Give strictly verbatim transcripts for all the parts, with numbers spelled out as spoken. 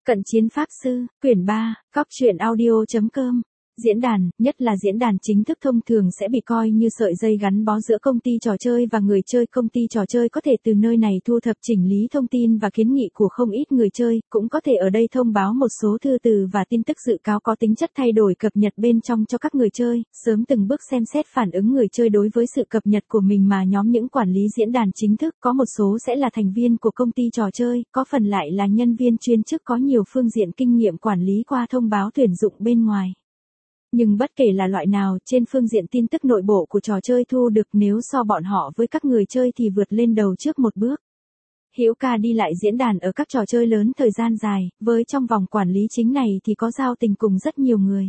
Cận chiến pháp sư, quyển ba, cóc truyện audio chấm com. Diễn đàn, nhất là diễn đàn chính thức thông thường sẽ bị coi như sợi dây gắn bó giữa công ty trò chơi và người chơi. Công ty trò chơi có thể từ nơi này thu thập chỉnh lý thông tin và kiến nghị của không ít người chơi, cũng có thể ở đây thông báo một số thư từ và tin tức dự cáo có tính chất thay đổi cập nhật bên trong cho các người chơi, sớm từng bước xem xét phản ứng người chơi đối với sự cập nhật của mình. Mà nhóm những quản lý diễn đàn chính thức, có một số sẽ là thành viên của công ty trò chơi, có phần lại là nhân viên chuyên chức có nhiều phương diện kinh nghiệm quản lý qua thông báo tuyển dụng bên ngoài. Nhưng bất kể là loại nào, trên phương diện tin tức nội bộ của trò chơi thu được, nếu so bọn họ với các người chơi thì vượt lên đầu trước một bước. Hữu Ca đi lại diễn đàn ở các trò chơi lớn thời gian dài, với trong vòng quản lý chính này thì có giao tình cùng rất nhiều người.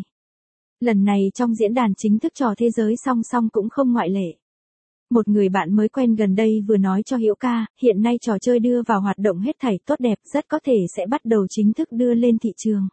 Lần này trong diễn đàn chính thức trò thế giới song song cũng không ngoại lệ. Một người bạn mới quen gần đây vừa nói cho Hữu Ca, hiện nay trò chơi đưa vào hoạt động hết thảy tốt đẹp, rất có thể sẽ bắt đầu chính thức đưa lên thị trường.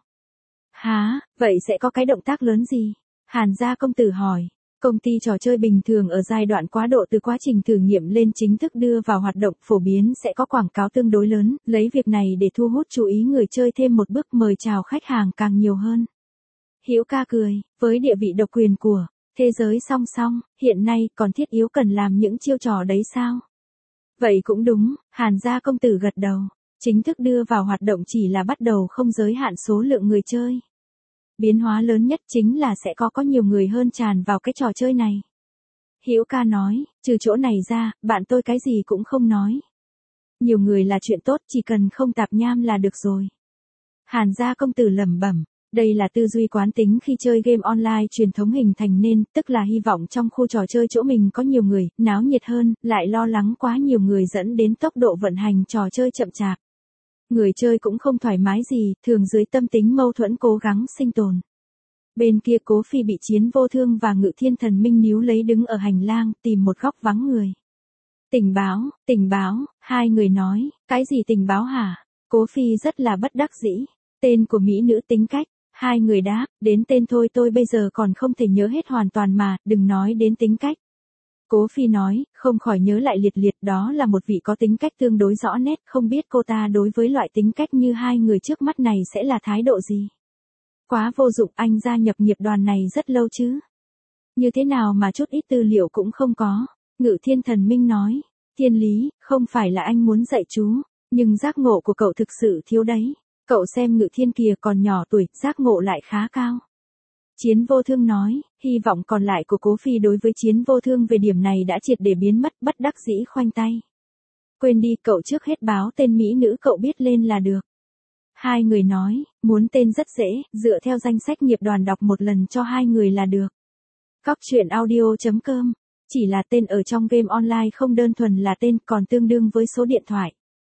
Hả, vậy sẽ có cái động tác lớn gì? Hàn gia công tử hỏi. Công ty trò chơi bình thường ở giai đoạn quá độ từ quá trình thử nghiệm lên chính thức đưa vào hoạt động, phổ biến sẽ có quảng cáo tương đối lớn, lấy việc này để thu hút chú ý người chơi thêm một bước, mời chào khách hàng càng nhiều hơn. Hữu Ca cười, với địa vị độc quyền của thế giới song song, hiện nay còn thiết yếu cần làm những chiêu trò đấy sao? Vậy cũng đúng, Hàn gia công tử gật đầu. Chính thức đưa vào hoạt động chỉ là bắt đầu, không giới hạn số lượng người chơi. Biến hóa lớn nhất chính là sẽ có có nhiều người hơn tràn vào cái trò chơi này. Hữu Ca nói, trừ chỗ này ra, bạn tôi cái gì cũng không nói. Nhiều người là chuyện tốt, chỉ cần không tạp nham là được rồi. Hàn gia công tử lẩm bẩm, đây là tư duy quán tính khi chơi game online truyền thống hình thành nên, tức là hy vọng trong khu trò chơi chỗ mình có nhiều người, náo nhiệt hơn, lại lo lắng quá nhiều người dẫn đến tốc độ vận hành trò chơi chậm chạp. Người chơi cũng không thoải mái gì, thường dưới tâm tính mâu thuẫn cố gắng sinh tồn. Bên kia Cố Phi bị Chiến Vô Thương và Ngự Thiên Thần Minh níu lấy đứng ở hành lang, tìm một góc vắng người. Tình báo, tình báo, hai người nói, cái gì tình báo hả? Cố Phi rất là bất đắc dĩ. Tên của mỹ nữ tính cách, hai người đáp, đến tên thôi tôi bây giờ còn không thể nhớ hết hoàn toàn mà, đừng nói đến tính cách. Cố Phi nói, không khỏi nhớ lại Liệt Liệt, đó là một vị có tính cách tương đối rõ nét, không biết cô ta đối với loại tính cách như hai người trước mắt này sẽ là thái độ gì. Quá vô dụng, anh gia nhập nghiệp đoàn này rất lâu chứ. Như thế nào mà chút ít tư liệu cũng không có. Ngự Thiên Thần Minh nói, Thiên Lý, không phải là anh muốn dạy chú, nhưng giác ngộ của cậu thực sự thiếu đấy. Cậu xem Ngự Thiên kìa còn nhỏ tuổi, giác ngộ lại khá cao. Chiến Vô Thương nói, hy vọng còn lại của Cố Phi đối với Chiến Vô Thương về điểm này đã triệt để biến mất, bất đắc dĩ khoanh tay. Quên đi, cậu trước hết báo tên mỹ nữ cậu biết lên là được. Hai người nói, muốn tên rất dễ, dựa theo danh sách nghiệp đoàn đọc một lần cho hai người là được. Cóc truyện audio chấm com, chỉ là tên ở trong game online không đơn thuần là tên, còn tương đương với số điện thoại.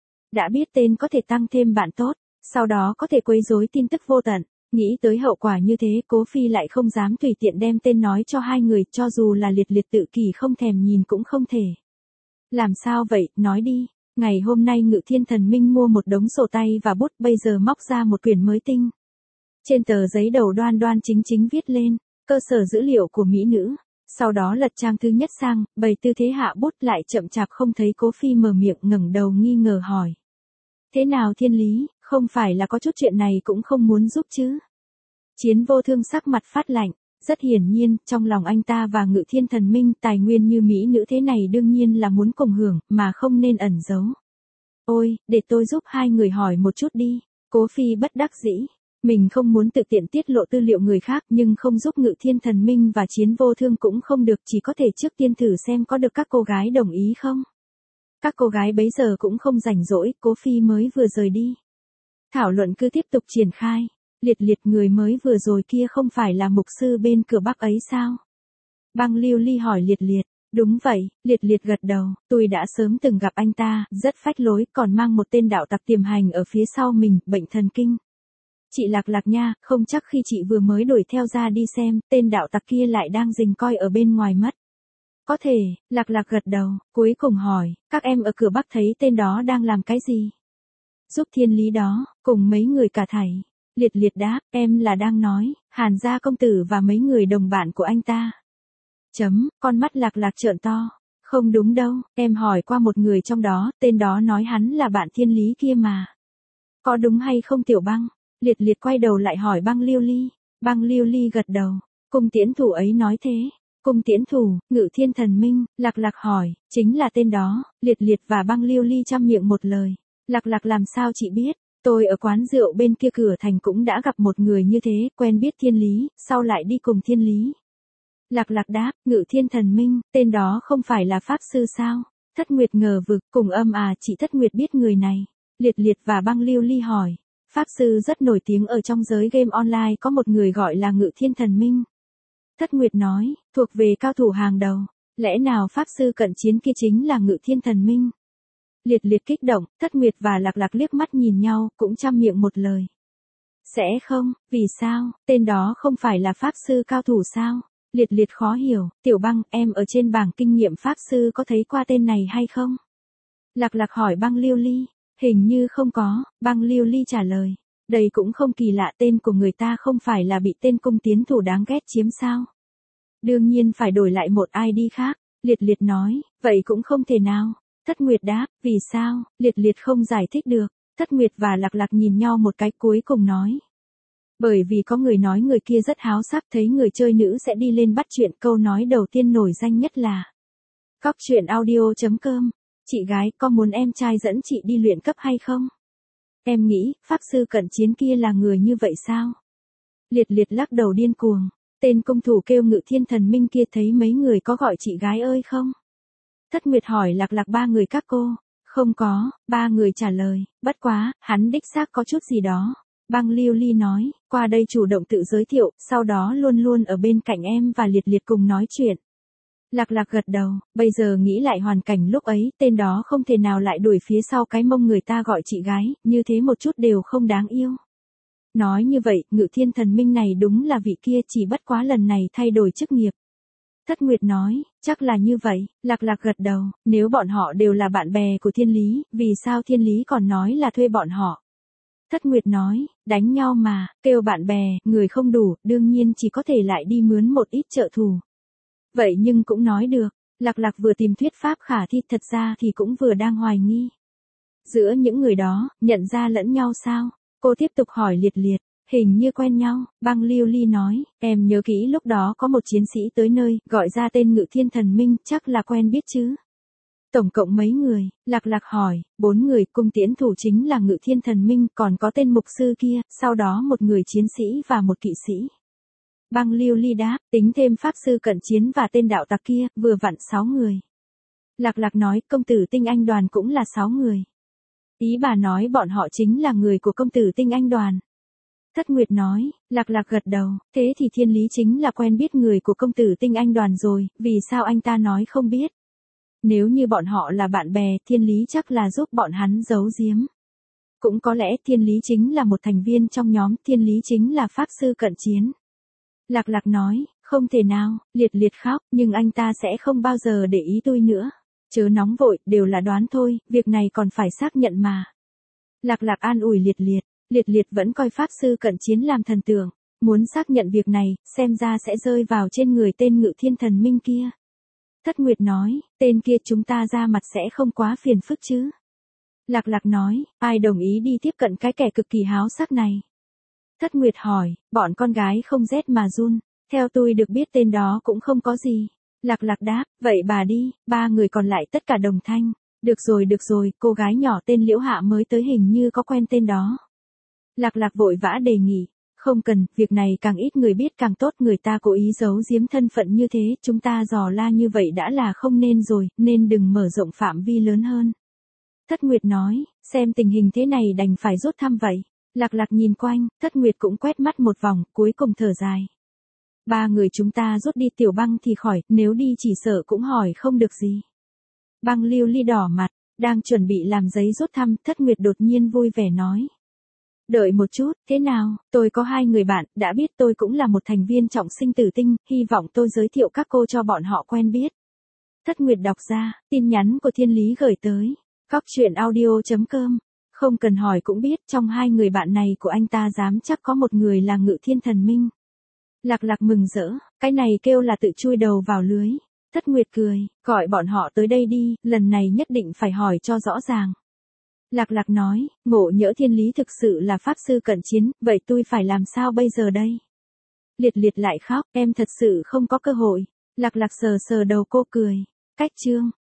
Đã biết tên có thể tăng thêm bạn tốt, sau đó có thể quấy rối tin tức vô tận. Nghĩ tới hậu quả như thế, Cố Phi lại không dám tùy tiện đem tên nói cho hai người, cho dù là Liệt Liệt tự kỷ không thèm nhìn cũng không thể. Làm sao vậy, nói đi. Ngày hôm nay Ngự Thiên Thần Minh mua một đống sổ tay và bút, bây giờ móc ra một quyển mới tinh. Trên tờ giấy đầu đoan đoan chính chính viết lên, cơ sở dữ liệu của mỹ nữ. Sau đó lật trang thứ nhất sang, bày tư thế hạ bút, lại chậm chạp không thấy Cố Phi mở miệng, ngẩng đầu nghi ngờ hỏi. Thế nào Thiên Lý, không phải là có chút chuyện này cũng không muốn giúp chứ? Chiến Vô Thương sắc mặt phát lạnh, rất hiển nhiên, trong lòng anh ta và Ngự Thiên Thần Minh, tài nguyên như mỹ nữ thế này đương nhiên là muốn cùng hưởng, mà không nên ẩn giấu. Ôi, để tôi giúp hai người hỏi một chút đi. Cố Phi bất đắc dĩ, mình không muốn tự tiện tiết lộ tư liệu người khác, nhưng không giúp Ngự Thiên Thần Minh và Chiến Vô Thương cũng không được, chỉ có thể trước tiên thử xem có được các cô gái đồng ý không. Các cô gái bấy giờ cũng không rảnh rỗi, Cố Phi mới vừa rời đi. Thảo luận cứ tiếp tục triển khai. Liệt Liệt, người mới vừa rồi kia không phải là mục sư bên cửa Bắc ấy sao? Băng Lưu Ly hỏi Liệt Liệt. Đúng vậy, Liệt Liệt gật đầu, tôi đã sớm từng gặp anh ta, rất phách lối, còn mang một tên đạo tặc tiềm hành ở phía sau mình, bệnh thần kinh. Chị Lạc Lạc nha, không chắc khi chị vừa mới đuổi theo ra đi xem, tên đạo tặc kia lại đang rình coi ở bên ngoài mất. Có thể, Lạc Lạc gật đầu, cuối cùng hỏi, các em ở cửa Bắc thấy tên đó đang làm cái gì? Giúp Thiên Lý đó, cùng mấy người cả thảy. Liệt Liệt đáp, em là đang nói, Hàn gia công tử và mấy người đồng bạn của anh ta. Chấm, con mắt Lạc Lạc trợn to. Không đúng đâu, em hỏi qua một người trong đó, tên đó nói hắn là bạn Thiên Lý kia mà. Có đúng hay không Tiểu Băng? Liệt liệt quay đầu lại hỏi băng Liêu Ly. Băng Liêu Ly gật đầu. Cung tiễn thủ ấy nói thế. Cung tiễn thủ, Ngự Thiên Thần Minh, Lạc Lạc hỏi, chính là tên đó. Liệt liệt và băng Liêu Ly chăm miệng một lời. Lạc Lạc làm sao chị biết? Tôi ở quán rượu bên kia cửa thành cũng đã gặp một người như thế, quen biết Thiên Lý, sau lại đi cùng Thiên Lý. Lạc Lạc đáp, Ngự Thiên Thần Minh, tên đó không phải là pháp sư sao? Thất Nguyệt ngờ vực, cùng âm à, chị Thất Nguyệt biết người này. Liệt liệt và băng Liêu Ly hỏi, pháp sư rất nổi tiếng ở trong giới game online, có một người gọi là Ngự Thiên Thần Minh. Thất Nguyệt nói, thuộc về cao thủ hàng đầu, lẽ nào pháp sư cận chiến kia chính là Ngự Thiên Thần Minh? Liệt liệt kích động, Thất Nguyệt và Lạc Lạc liếc mắt nhìn nhau, cũng chăm miệng một lời. Sẽ không, vì sao, tên đó không phải là pháp sư cao thủ sao? Liệt liệt khó hiểu, Tiểu Băng, em ở trên bảng kinh nghiệm pháp sư có thấy qua tên này hay không? Lạc Lạc hỏi băng Liêu Ly, hình như không có, băng Liêu Ly trả lời. Đây cũng không kỳ lạ, tên của người ta không phải là bị tên cung tiến thủ đáng ghét chiếm sao? Đương nhiên phải đổi lại một i đê khác, Liệt liệt nói, vậy cũng không thể nào. Thất Nguyệt đáp, vì sao? Liệt liệt không giải thích được. Thất Nguyệt và Lạc Lạc nhìn nhau một cái cuối cùng nói. Bởi vì có người nói người kia rất háo sắc, thấy người chơi nữ sẽ đi lên bắt chuyện. Câu nói đầu tiên nổi danh nhất là Cóc truyện audio chấm com. Chị gái, có muốn em trai dẫn chị đi luyện cấp hay không? Em nghĩ, pháp sư cận chiến kia là người như vậy sao? Liệt liệt lắc đầu điên cuồng. Tên cung thủ kêu Ngự Thiên Thần Minh kia thấy mấy người có gọi chị gái ơi không? Thất Nguyệt hỏi Lạc Lạc ba người các cô. Không có, ba người trả lời, bất quá, hắn đích xác có chút gì đó. Băng Liêu Ly nói, qua đây chủ động tự giới thiệu, sau đó luôn luôn ở bên cạnh em và Liệt liệt cùng nói chuyện. Lạc Lạc gật đầu, bây giờ nghĩ lại hoàn cảnh lúc ấy, tên đó không thể nào lại đuổi phía sau cái mông người ta gọi chị gái, như thế một chút đều không đáng yêu. Nói như vậy, Ngự Thiên Thần Minh này đúng là vị kia, chỉ bất quá lần này thay đổi chức nghiệp. Thất Nguyệt nói, chắc là như vậy. Lạc Lạc gật đầu, nếu bọn họ đều là bạn bè của Thiên Lý, vì sao Thiên Lý còn nói là thuê bọn họ? Thất Nguyệt nói, đánh nhau mà, kêu bạn bè, người không đủ, đương nhiên chỉ có thể lại đi mướn một ít trợ thủ. Vậy nhưng cũng nói được, Lạc Lạc vừa tìm thuyết pháp khả thi, thật ra thì cũng vừa đang hoài nghi. Giữa những người đó, nhận ra lẫn nhau sao? Cô tiếp tục hỏi Liệt liệt, hình như quen nhau. Băng Liêu Ly nói, em nhớ kỹ lúc đó có một chiến sĩ tới nơi, gọi ra tên Ngự Thiên Thần Minh, chắc là quen biết chứ. Tổng cộng mấy người? Lạc Lạc hỏi, bốn người, cung tiễn thủ chính là Ngự Thiên Thần Minh, còn có tên mục sư kia, sau đó một người chiến sĩ và một kỵ sĩ. Băng Liêu Ly đáp, tính thêm pháp sư cận chiến và tên đạo tặc kia, vừa vặn sáu người. Lạc Lạc nói, công tử Tinh Anh đoàn cũng là sáu người. Ý bà nói bọn họ chính là người của công tử Tinh Anh đoàn. Thất Nguyệt nói, Lạc Lạc gật đầu, thế thì Thiên Lý chính là quen biết người của công tử Tinh Anh đoàn rồi, vì sao anh ta nói không biết? Nếu như bọn họ là bạn bè, Thiên Lý chắc là giúp bọn hắn giấu giếm. Cũng có lẽ Thiên Lý chính là một thành viên trong nhóm, Thiên Lý chính là pháp sư cận chiến. Lạc Lạc nói, không thể nào, Liệt liệt khóc, nhưng anh ta sẽ không bao giờ để ý tôi nữa. Chớ nóng vội, đều là đoán thôi, việc này còn phải xác nhận mà. Lạc Lạc an ủi Liệt liệt, Liệt liệt vẫn coi pháp sư cận chiến làm thần tượng, muốn xác nhận việc này, xem ra sẽ rơi vào trên người tên Ngự Thiên Thần Minh kia. Thất Nguyệt nói, tên kia chúng ta ra mặt sẽ không quá phiền phức chứ. Lạc Lạc nói, ai đồng ý đi tiếp cận cái kẻ cực kỳ háo sắc này? Thất Nguyệt hỏi, bọn con gái không rét mà run, theo tôi được biết tên đó cũng không có gì. Lạc Lạc đáp, vậy bà đi, ba người còn lại tất cả đồng thanh. Được rồi được rồi, cô gái nhỏ tên Liễu Hạ mới tới hình như có quen tên đó. Lạc Lạc vội vã đề nghị, không cần, việc này càng ít người biết càng tốt, người ta cố ý giấu giếm thân phận như thế, chúng ta dò la như vậy đã là không nên rồi, nên đừng mở rộng phạm vi lớn hơn. Thất Nguyệt nói, xem tình hình thế này đành phải rút thăm vậy. Lạc Lạc nhìn quanh, Thất Nguyệt cũng quét mắt một vòng, cuối cùng thở dài. Ba người chúng ta rút đi, Tiểu Băng thì khỏi, nếu đi chỉ sợ cũng hỏi không được gì. Băng Liêu Ly đỏ mặt, đang chuẩn bị làm giấy rút thăm, Thất Nguyệt đột nhiên vui vẻ nói. Đợi một chút, thế nào, tôi có hai người bạn, đã biết tôi cũng là một thành viên trọng sinh tử tinh, hy vọng tôi giới thiệu các cô cho bọn họ quen biết. Thất Nguyệt đọc ra, tin nhắn của Thiên Lý gửi tới, cóc truyện audio chấm com. Không cần hỏi cũng biết, trong hai người bạn này của anh ta dám chắc có một người là Ngự Thiên Thần Minh. Lạc Lạc mừng rỡ, cái này kêu là tự chui đầu vào lưới. Thất Nguyệt cười, gọi bọn họ tới đây đi, lần này nhất định phải hỏi cho rõ ràng. Lạc Lạc nói, Ngộ Nhỡ Thiên Lý thực sự là pháp sư cận chiến, vậy tôi phải làm sao bây giờ đây? Liệt Liệt lại khóc, em thật sự không có cơ hội. Lạc Lạc sờ sờ đầu cô cười. Cách chương